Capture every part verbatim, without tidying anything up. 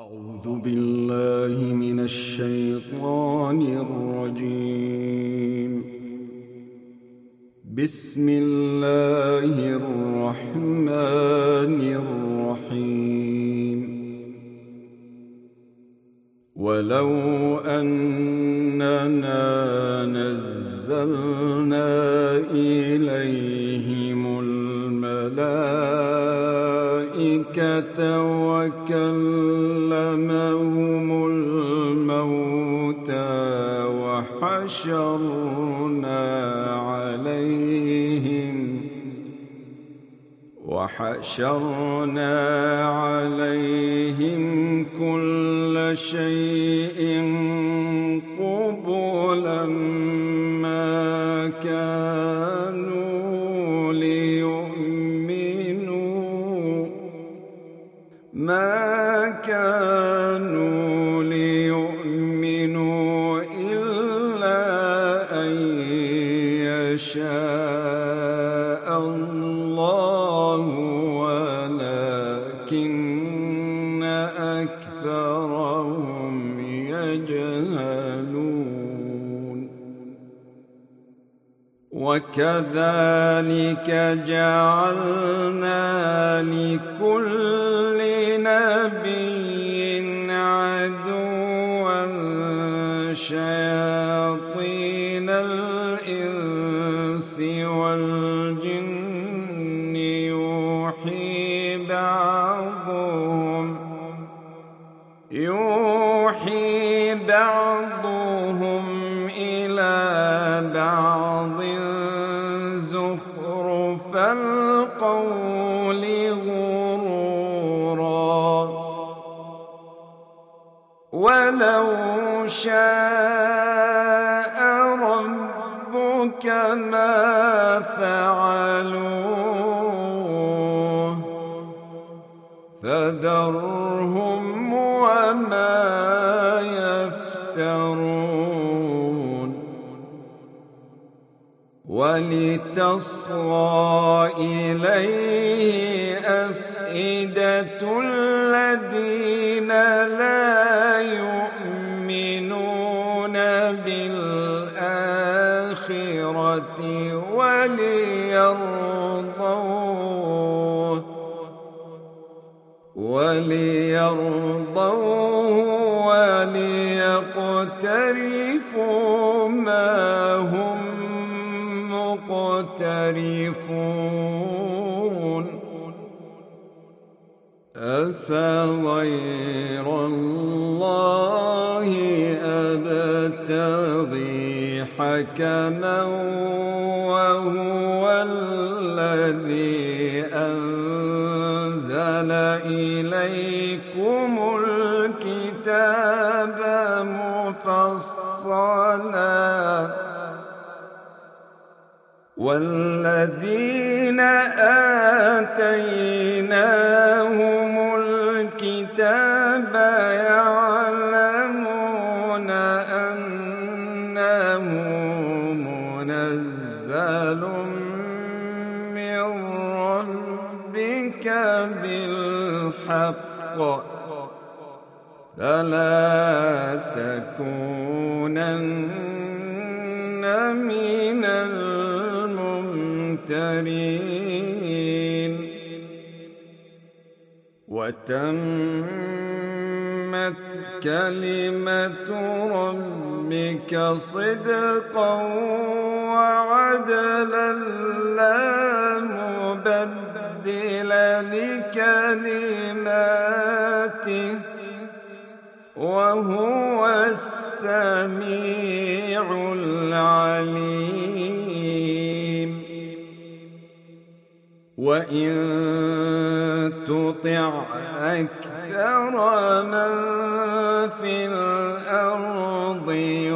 أعوذ بالله من الشيطان الرجيم. بسم الله الرحمن الرحيم. ولو أننا نزلنا إليهم الملائكة وكلمهم الموتى وحشرنا عليهم وحشرنا عليهم كل شيء قبلا ما كانوا ليؤمنوا ما كانوا ليؤمنوا إلا أن يشاء الله ولكن أكثرهم يجهلون. وكذلك جعلنا لكل نبي عدوا شياطين الإنس والجن يوحي بعضهم يوحي بعضهم إلى بعض زخرف القول غرورا. ولو شاء ربك ما فعلوه فذرهم وما يفترون. ولتصغى إليه أفئدة الذين لا يؤمنون بالآخرة وليرضوه وليرضوه وليقترفوا ما هم مقترفون. أفغير الله أبتغي حكما وهو الذي أنزل إليكم الكتاب مفصلا والذين آتيناهم الكتاب يعلمون أنه منزل من ربك بالحق فلا تكونن من الممترين. وتمت كلمة ربك صدقا وعدلا لا مبدل لكلماته وهو السميع العليم. وإن تطع أكثر من في الأرض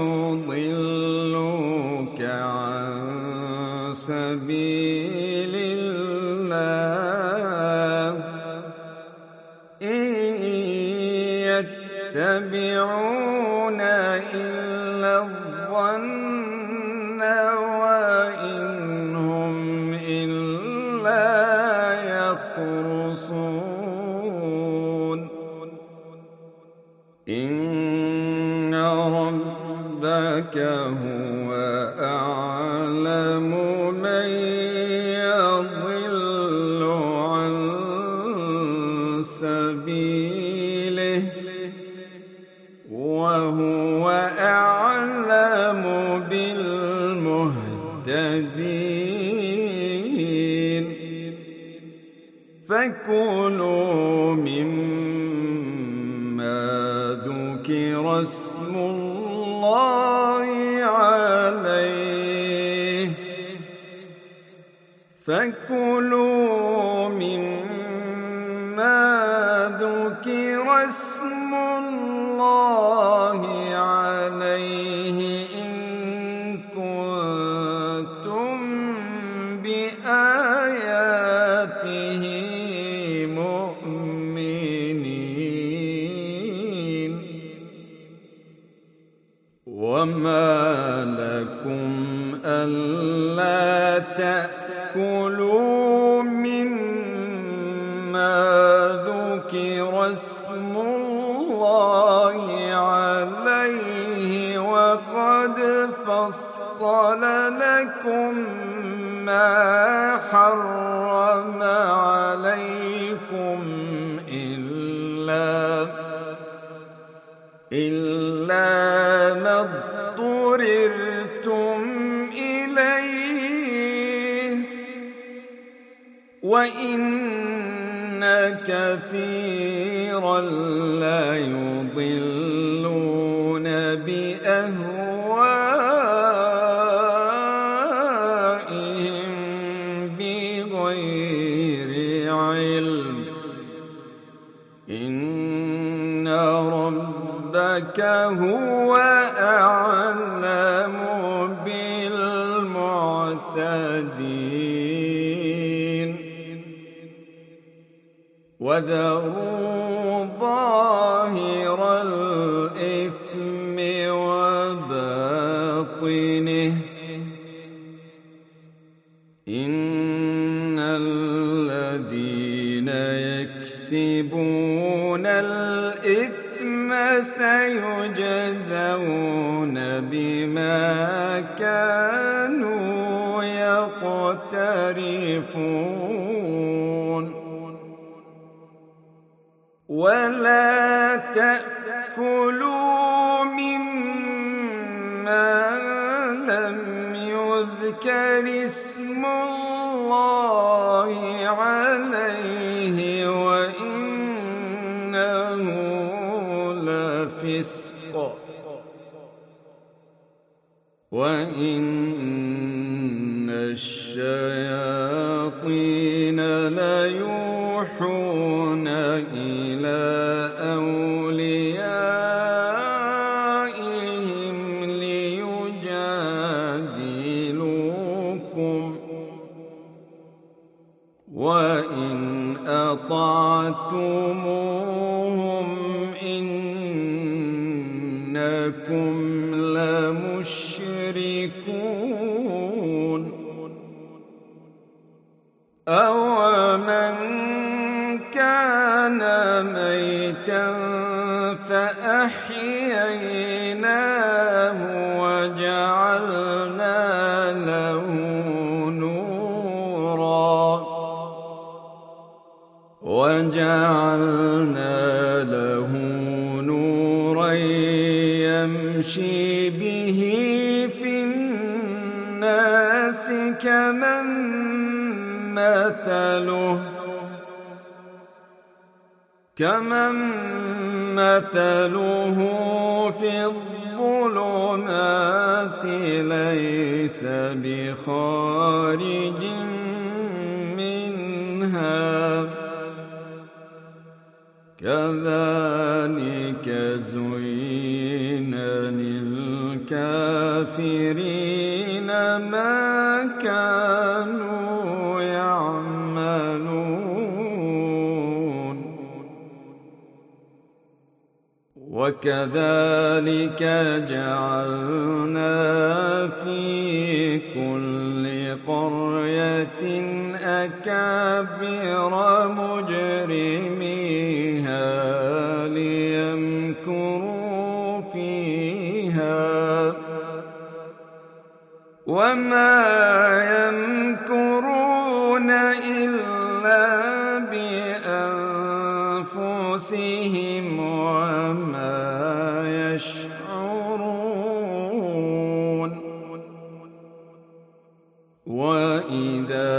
يضلوك عن سبيل الله إن يتبعون إلا الظن وإن هم إلا يخرصون. إن ربك هو أعلم من يضل عن سبيله وهو أعلم بالمهتدين فكلوا مما ذكر اسم الله عليه فكلوا مما ذكر اسم الله عليه إن كنتم بآياته مؤمنين وما لكم ألا تأكلوا مما ذكر اسم الله عليه وقد فصل لكم ما حرم عليكم إلا إلا ما اضطررتم إليه وإن كثيرا ليضلون بأهوائهم بغير علم إن ربك هو أعلم بالمعتدين وذروا ظاهر الإثم وباطنه إن الذين يكسبون الإثم سيجزون بما كانوا يقترفون ولا تأكلوا مما لم يذكر اسم الله عليه وإنه لفسق وإن الشياطين ليوحون إلى أوليائهم ليجادلوكم وإن أطعتموهم إنكم لمشركون أومن كان ميتا فأحييناه وجعلنا له نورا وجعلنا له نورا يمشي به في الناس كمن مثله كمن مثله في الظلمات ليس بخارج منها كذلك زين للكافرين ما كانوا يعملون وكذلك جعلنا في كل قرية أكابر مجرميها ليمكروا ليمكروا فيها وما يمكرون إلا بأنفسهم وما يشعرون. وإذا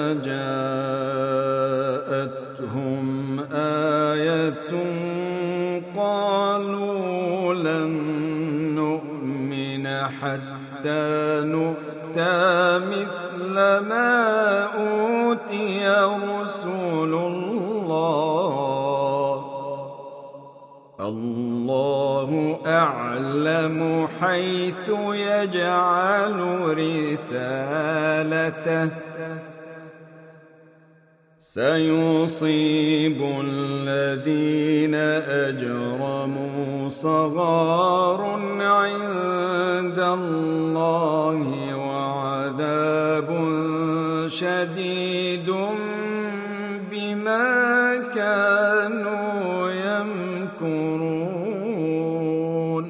جاءتهم آية قالوا لن نؤمن حتى نؤتى مثل ما أوتي رسل الله الله أعلم حيث يجعل رسالته سيصيب الذين أجرموا صغار عند الله وعذاب شديد بما كانوا يمكرون.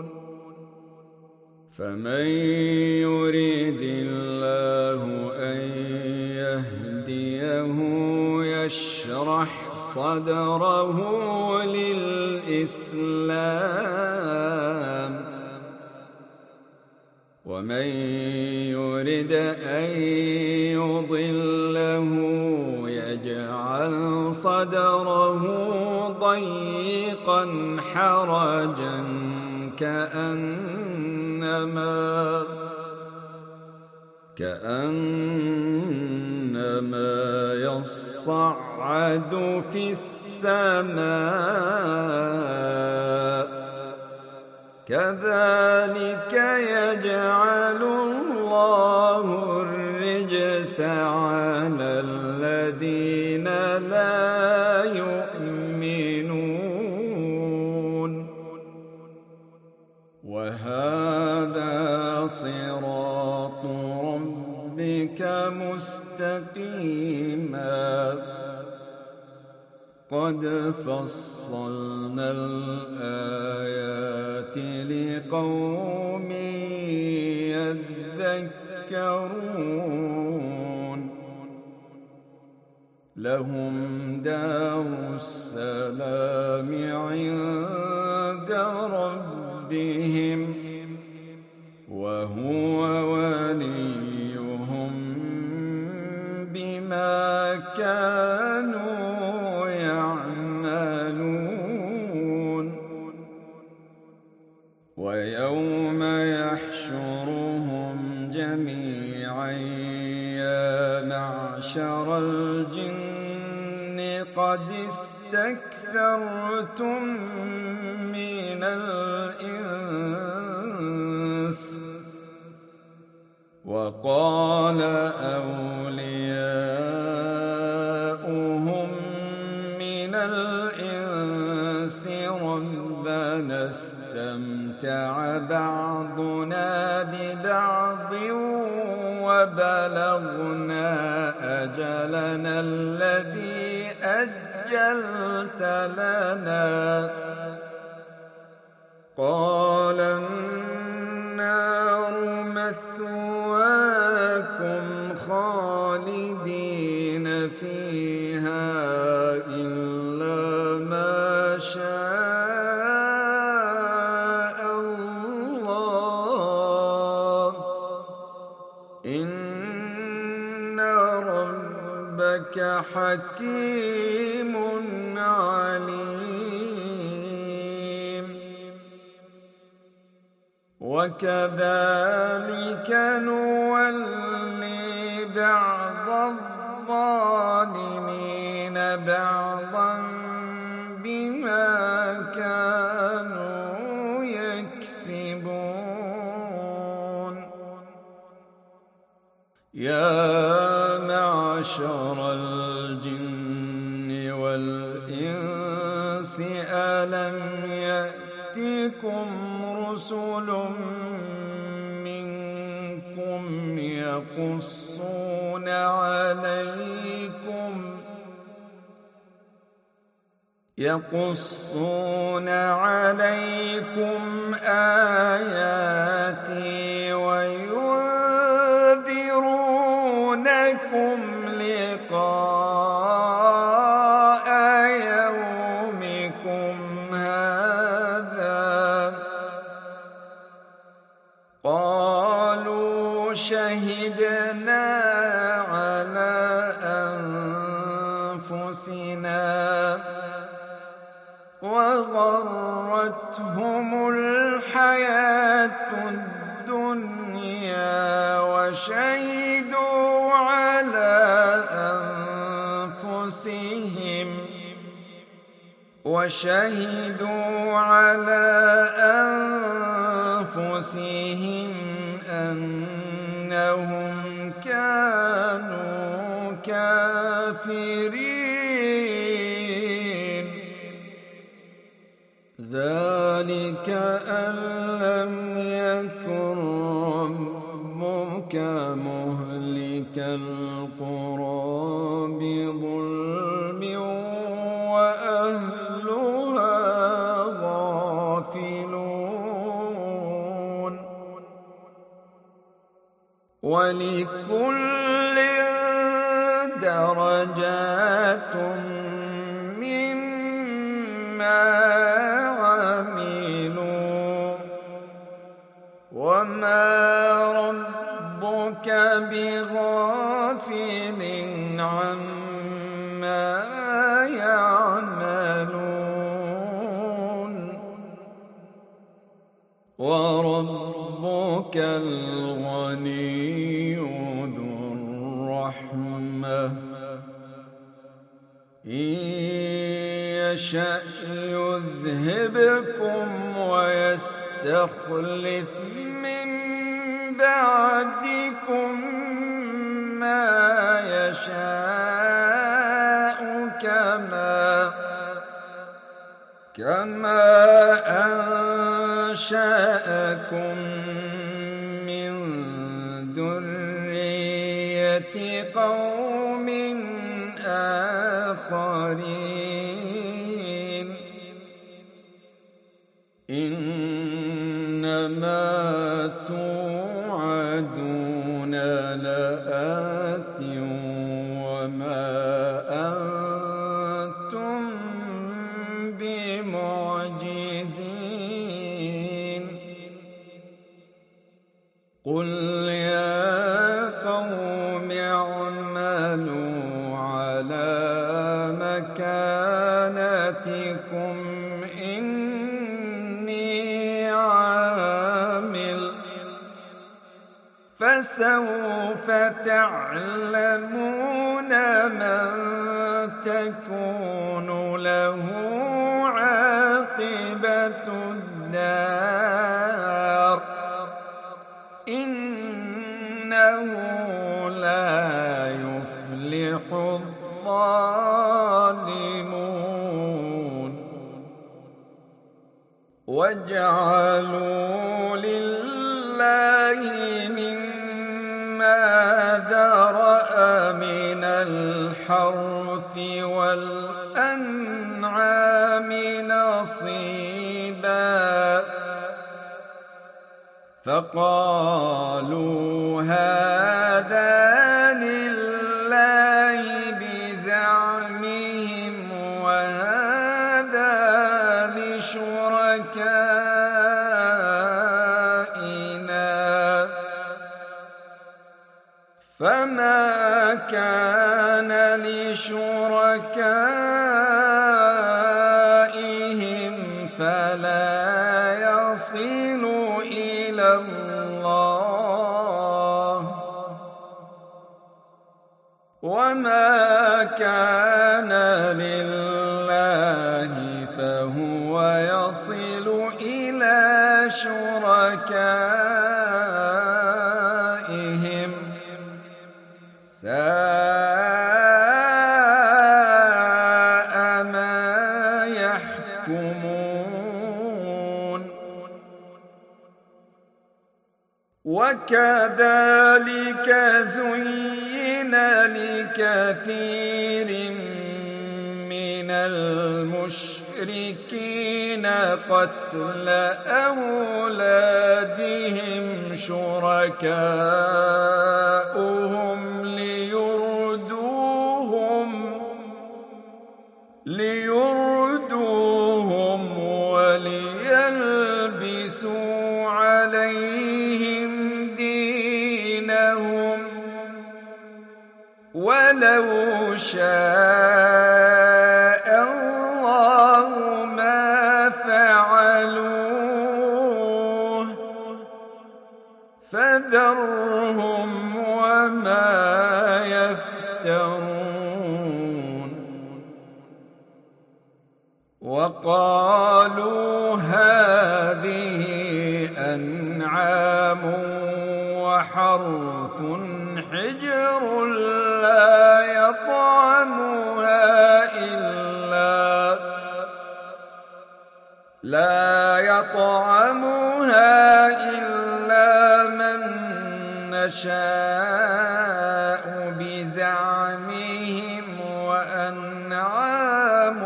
فمن يريد الله أن يهديه يشرح صدره للإسلام ومن يرد أن يضله يجعل صدره ضيقا حرجا كأنما كأنما يصعد في السماء كذلك يجعل الله الرجس على الذين لا يؤمنون. وهذا صراط ربك مستقيما قد فصلنا الآيات لقوم يذكرون. لهم دار السلام عند ربهم وهو وليهم بما كانوا يعملون. ويوم يحشرهم جميعا يا معشر الجن قد استكثرتم من الإنس وقال أولياؤهم من الإنس ربنا استمتع بعضنا ببعض وبلغنا أجلنا الذي أجلت لنا قال النار مثواكم خالدين فيها إلا ما شاء الله إن ربك حكيم عليم. وكذلك نولي بعض الظالمين بعضا بما كانوا يكسبون. يا معشر الجن والإنس ألم يأتكم رسل منكم يقصون عليكم يقصون عليكم آياتي وينذرونكم لقاء يومكم هذا. قالوا شهدنا على أنفسنا وغرتهم الحياة الدنيا وشهدوا على أنفسهم وشهدوا على أنفسهم أنهم كانوا كافرين. ذلك أن لم يكن ربك مهلك القرى بظلم وأهلها غافلون. ولكل درجات مما عملوا وما ربك بغافل عما يعملون. وربك الغني ذو الرحمة إن يشأ يذهبكم ويستخلف من بعدكم ما يشاء كما كما أنشأكم من ذرية قوم آخرين. إنما توعدون لآت وما أنتم بمعجزين. قل يا قوم اعملوا على مكانتكم إني عامل فسوف تعلمون من تكون له عاقبة الدار إنه لا يفلح الظالمون. وجعلوا لله مما ذرأ من الحرث والأنعام نصيبا فقالوا هذا لله بزعمهم وهذا لشركائنا فما كان لشركائهم فلا يصل إلى الله وما كان لله فهو يصل إلى شركائهم ساء ما يحكمون. وكذلك زين لكثير من المشركين المشركين قتل أولادهم شركاؤهم ليردوهم ليردوهم وليلبسوا عليهم دينهم ولو شاء الله ما فعلوه فذرهم وما يفترون. وقالوا هذه أنعام وحرث حجر لا يطعمها إلا لا يطعمها إلا من نشاء بزعمهم وأنعام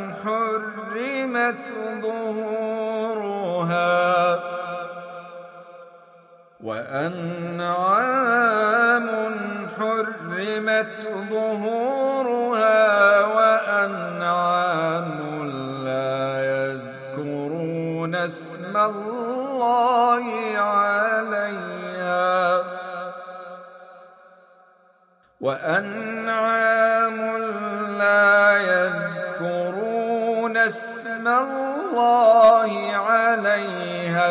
حرمت ظهورها وأنعام حرمت ظهورها وأنعام لا يذكرون اسم الله عليها وأنعام لا يذكرون اسم الله عليها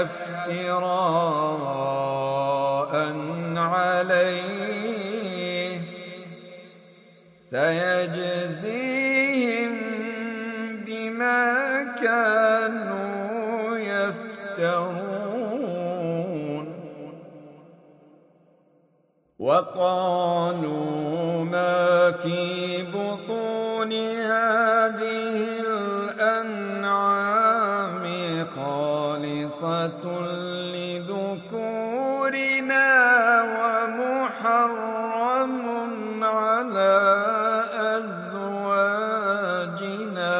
افتراء عليه سيجزيهم بما كانوا يفترون. وقالوا ما في بطون هذه الأنعام خالصة لذكورنا ومحرم على أزواجنا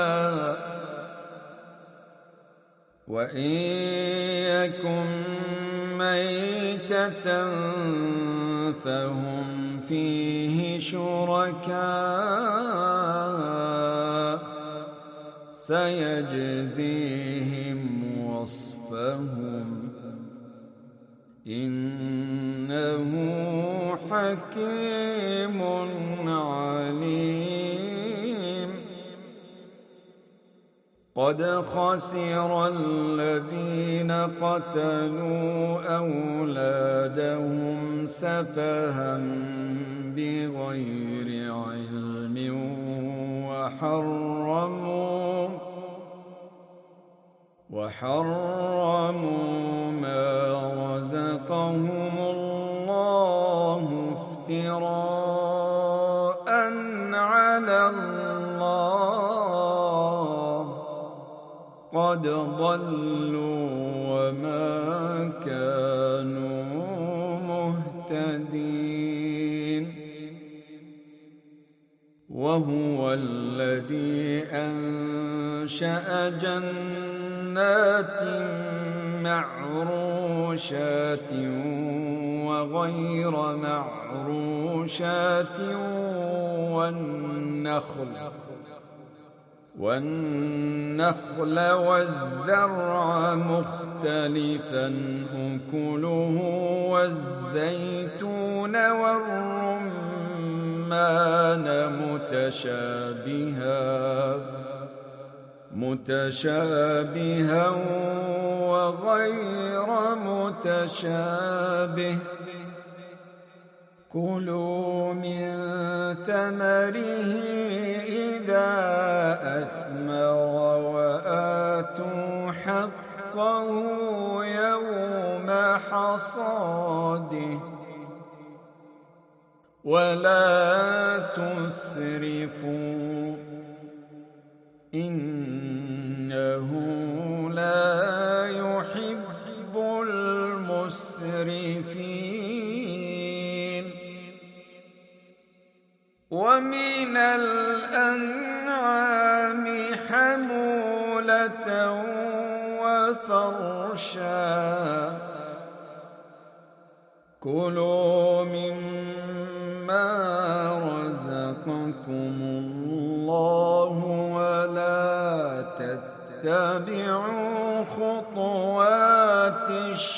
وإن يكن ميتة فهم فيه شركاء سيجزيهم وصفهم إنه حكيم عليم. قد خسر الذين قتلوا أولادهم سفها بغير علم وحرموا وحرموا ما رزقهم الله افتراء على الله قد ضلوا وما كانوا مهتدين. وهو الذي أنشأ جنات معروشات وغير معروشات والنخل والنخل والزرع مختلفا أكله والزيتون والرمان متشابها متشابها وغير متشابه كلوا من ثمره إذا أثمر وآتوا حقه يوم حصاده ولا تسرفوا إنه لا يحب المسرفين. ومن الأنعام حمولة فرشا كلوا مما رزقكم الله ولا تتبعوا خطوات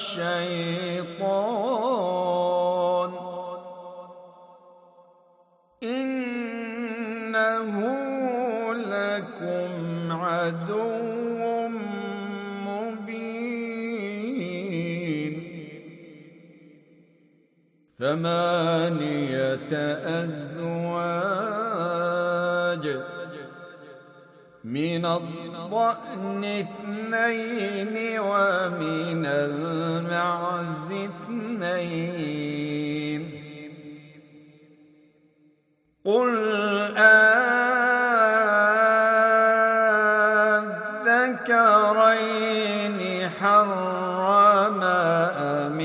الشيطان إنه لكم عدو مبين ثمانية أزواج من الضأن اثنين ومن المعز اثنين قل أذكرين حرم أم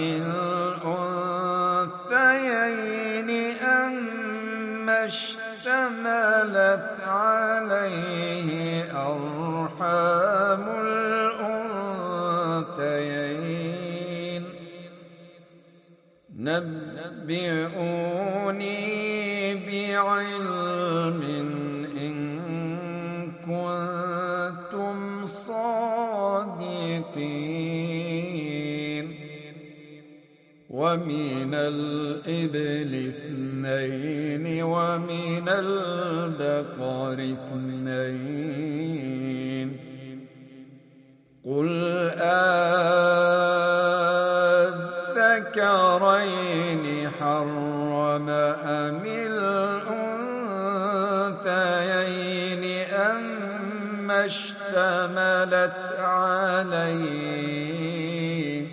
الأنثيين أما اشتملت عليه أرحام الأنثيين نبئوني بعلم إن كنتم صادقين ومن الإبل اثنين ومن البقر اثنين قل أذكرين حرم أم الأنثيين أما اشتملت عليه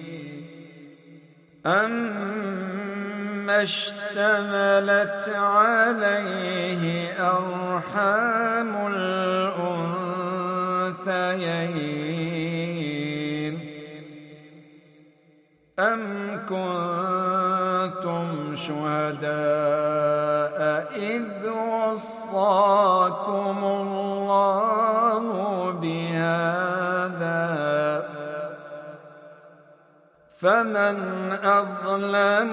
أما اشتملت عليه أرحام الأنثيين أم كنتم شهداء إذ وصاكم الله بهذا فمن أظلم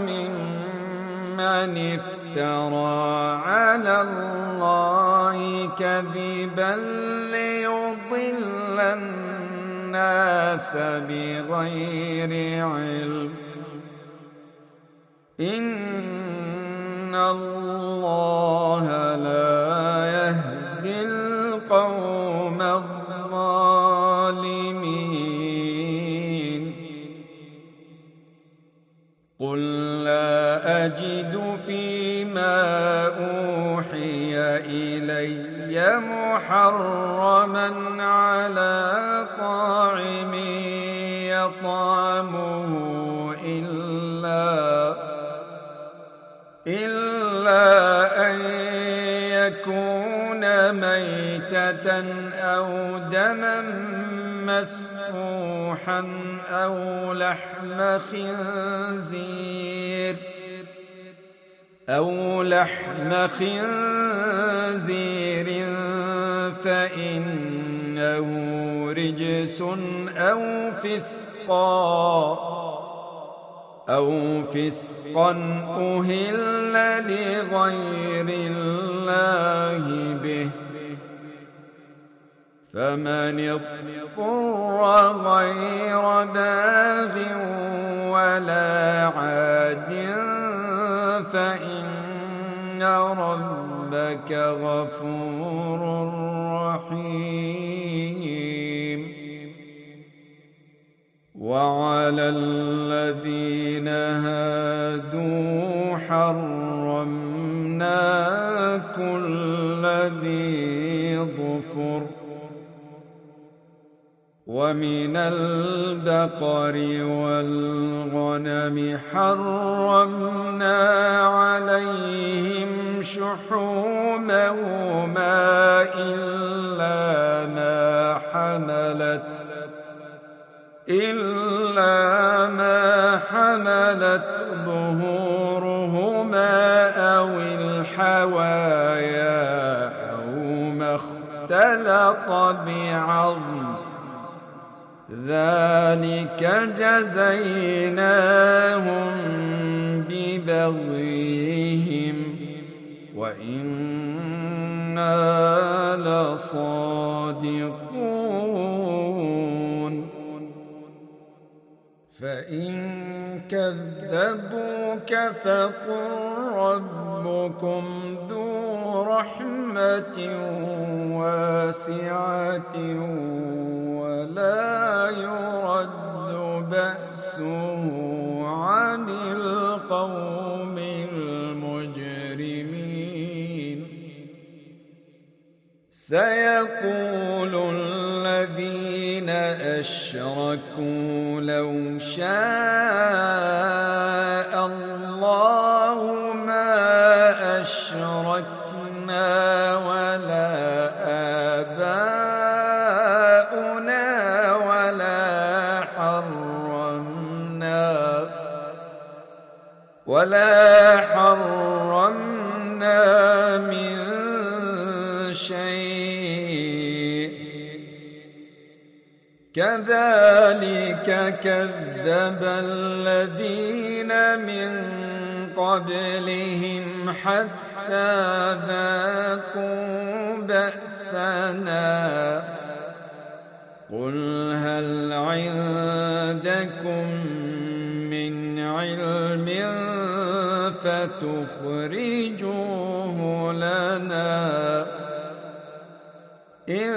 ممن افترى على الله كذبا ليضل الناس بغير علم إن الله لا يهدي القوم الظالمين قل لا أجد فيما أوحي إلي محرما على طاعم يطعمه إلا إلا أن يكون ميتة أو دما مسفوحا أو لحم خنزير أو لحم خنزير فإنه رجس أو فسقا أو فسقا أهل لغير الله به فمن اضطر غير باغ ولا عاد فإن ربك غفور رحيم وعلى الذين هادوا حرمنا كل ذي ظفر ومن البقر والغنم حرمنا عليهم شحومهما إلا ما حملت إلا ما حملت ظهورهما أو الحوايا أو ما اختلط بعظم ذلك جزيناهم ببغيهم وإنا لصادقون فإن كذبوك فقل ربكم ذو رحمة واسعة ولا يرد بأسه عن القوم المجرمين سيقول الذين أشركوا لو شاء الله ما أشركنا ولا آباؤنا ولا حرمنا ولا حرمنا من شيء كذلك كذب الذين من قبلهم حتى ذاقوا بأسنا قل هل عندكم من علم فتخرجوه لنا إن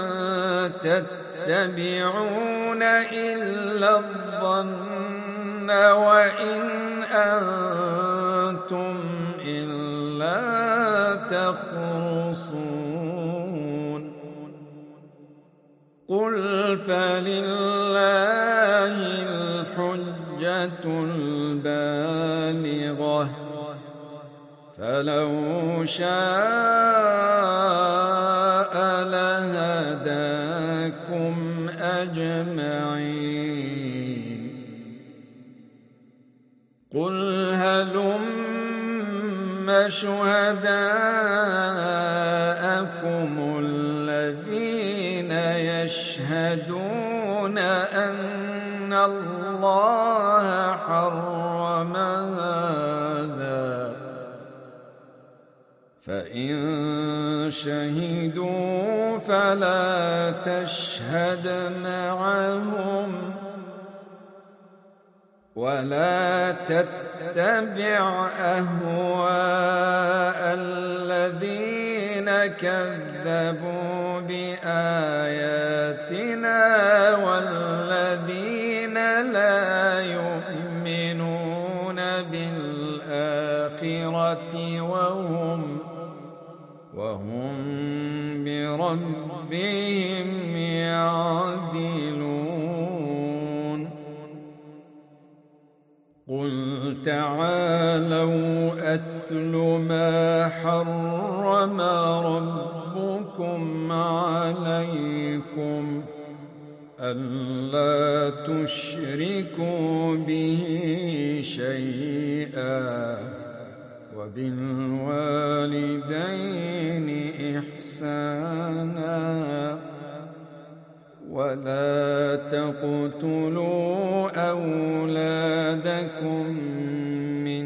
تتبعون إلا الظن وإن أنتم إلا تخرصون قل فلله الحجة البالغة فلو شاء لهداكم أجمعين قل هلم شهداءكم الذين يشهدون أن الله حرم هذا فإن شهدوا فلا تشهد معهم ولا تتبع أهواء الذين كذبوا بآياتنا والذين لا يؤمنون بالآخرة وهم وهم بربهم يعدلون قل تعالوا أتل ما حرم ربكم عليكم ألا تشركوا به شيئا وبالوالدين إحسانا ولا تقتلوا أولادكم من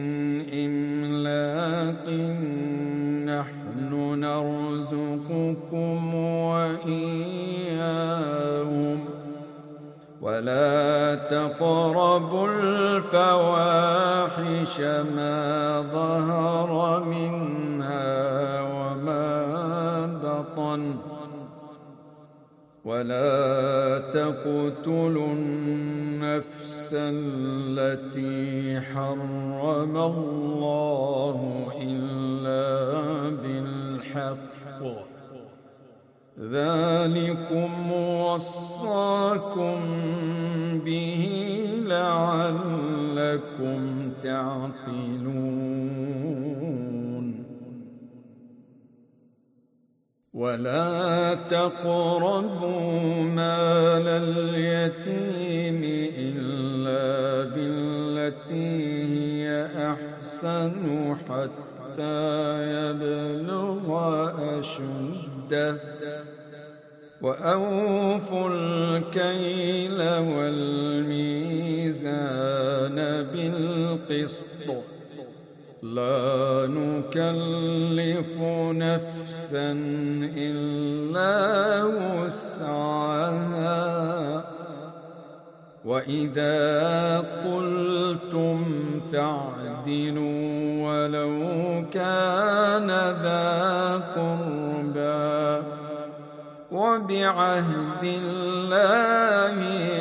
إملاق نحن نرزقكم وإياهم ولا تقربوا الفواحش ما ظهر منها وما بطن ولا تقتلوا النفس التي حرم الله إلا بالحق ذلكم وصاكم به لعلكم تعقلون ولا تقربوا مال اليتيم إلا بالتي هي أحسن حتى يبلغ أشده وأوفوا الكيل بالقسط لا نكلف نفسا إلا وسعها وإذا قلتم فاعدلوا ولو كان ذا قربى وبعهد الله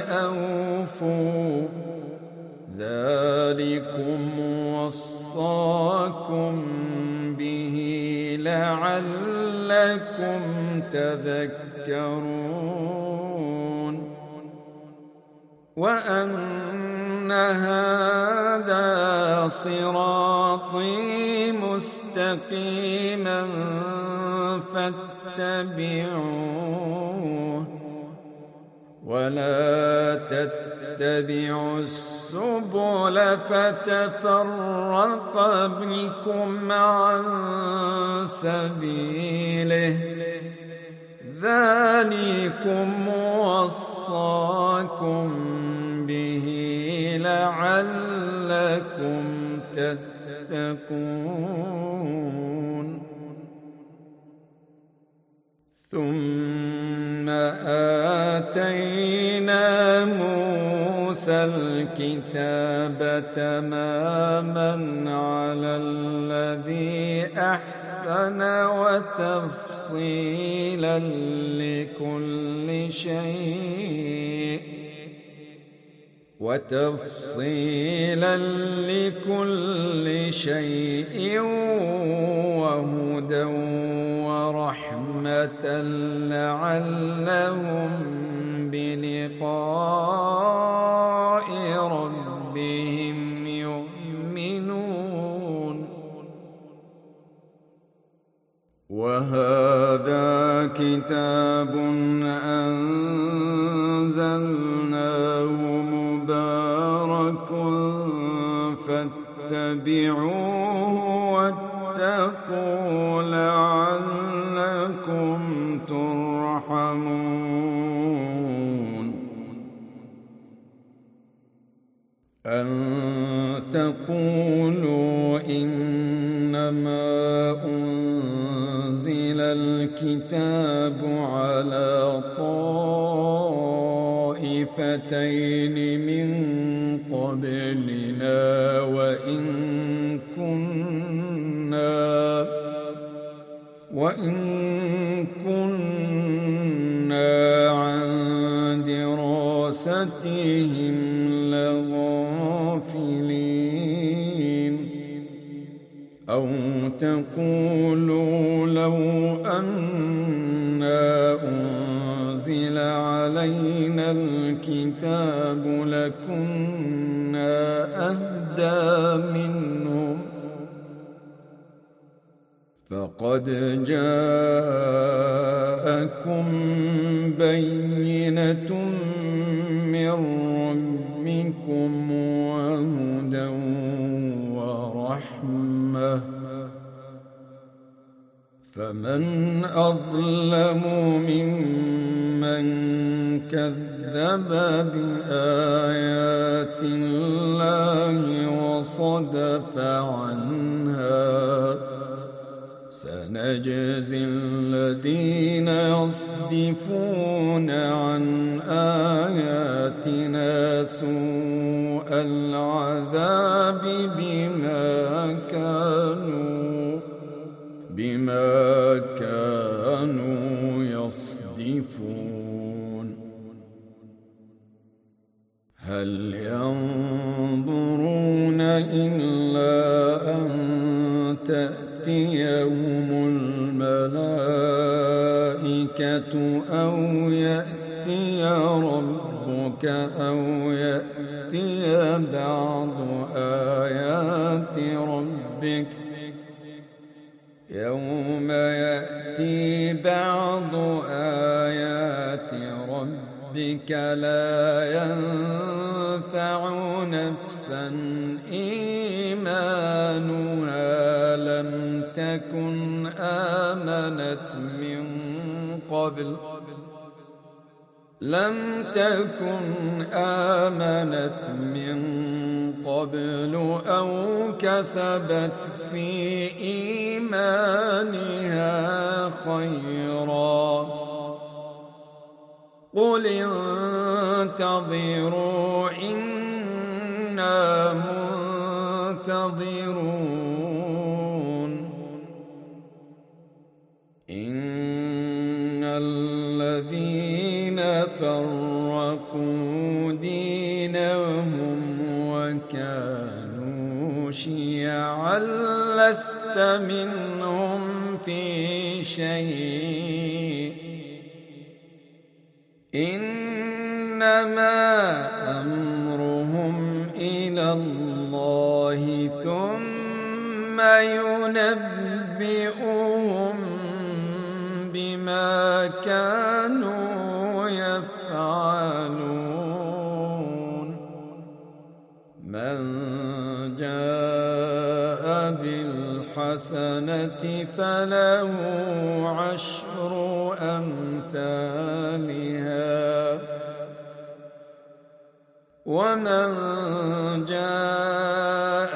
أوفوا ذلكم وصاكم به لعلكم تذكرون وأن هذا صراطي مستقيما فاتبعوه ولا تتبعوا السبل فتفرق بكم عن سبيله ذلكم وصاكم به لعلكم تتقون ثم آتينا موسى الكتاب تماما على الذي أحسن وتفصيلا لكل شيء وتفصيلا لكل شيء وهدى ورحمة لعلهم بلقاء ربهم يؤمنون وهذا كتاب أنزلناه مبارك فاتبعوه واتقوا لعلكم ترحمون أن تقولوا إنما أنزل الكتاب على طائفتين من قبلنا وإن كنا وإن كنا عن دراستهم لغافلين أو تقولوا لو أنا أنزل علينا الكتاب لكنا أهدى منهم فقد جاءكم بينة من ربكم وهدى ورحمة فمن أظلم ممن كذب بآيات الله وصدف عنها سنجزي الذين يصدفون عن آياتنا سوء العذاب بما كانوا بما كانوا يصدفون هل ينظرون إلا أن تأتيهم الملائكة أو يأتي ربك أو يأتي بعض آيات ربك يوم يأتي بعض آيات ربك لا ينفع نفسا إيمانها لم تكن آمنت من قبل لم تكن آمنت من قبل أو كسبت في إيمانها خيرا قل انتظروا إنا منتظرون إن الذين فرقوا دينهم وكانوا شيعا لست منهم في شيء إنما أمرهم إلى الله ثم ينبئهم بما كانوا يفعلون من جاء بالحسنة فله عشر أمثالها ومن جاء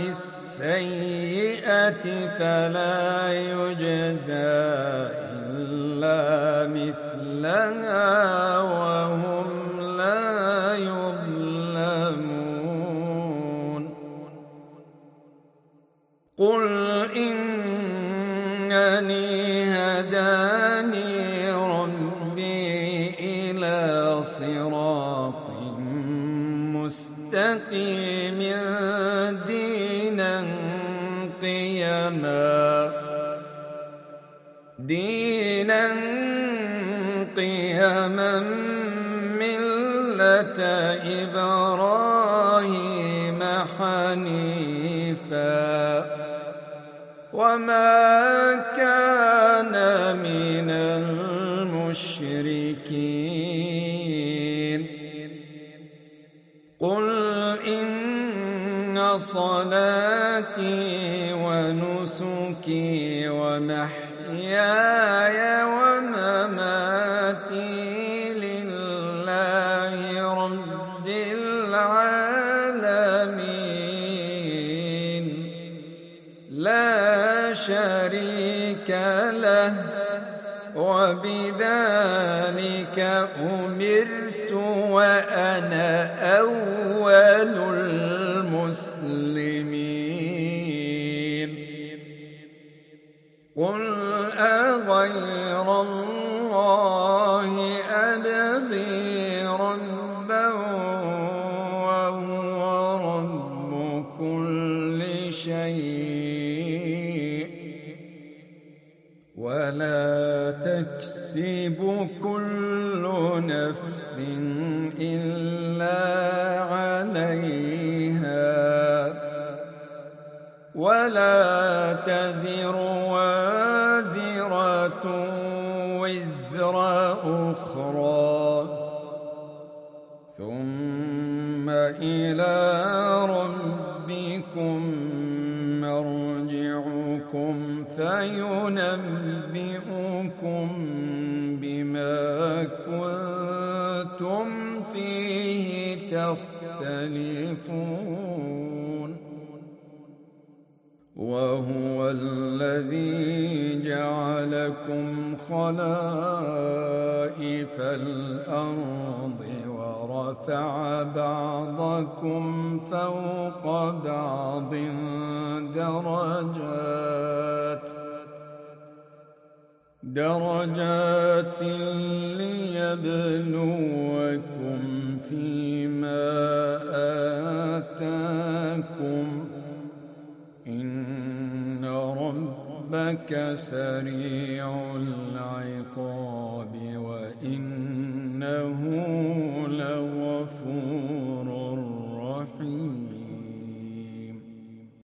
بالسيئة فلا يجزى إلا مثلها وهم لا يظلمون قل إنني هداني ربي إلى صراط مستقيم دينا قيما دينا قيما ملة إبراهيم حنيفا وما كان من المشركين قل إن صلاتي ونسكي ومحياي ومماتي لله رب العالمين لا شريك له وبذلك أمرت وأنا أول المسلمين قل أغير الله أبغي ربا وهو رب كل شيء ولا تكسب كل نفس إلا عليها ولا تزر وازرة وزر أخرى ثم إلى ربكم مرجعكم فينبئكم بما كنتم فيه تختلفون وهو الذي جعلكم خلائف الأرض ورفع بعضكم فوق بعض درجات درجات ليبلوكم فيما آتاكم إن ربك سريع العقاب وإنه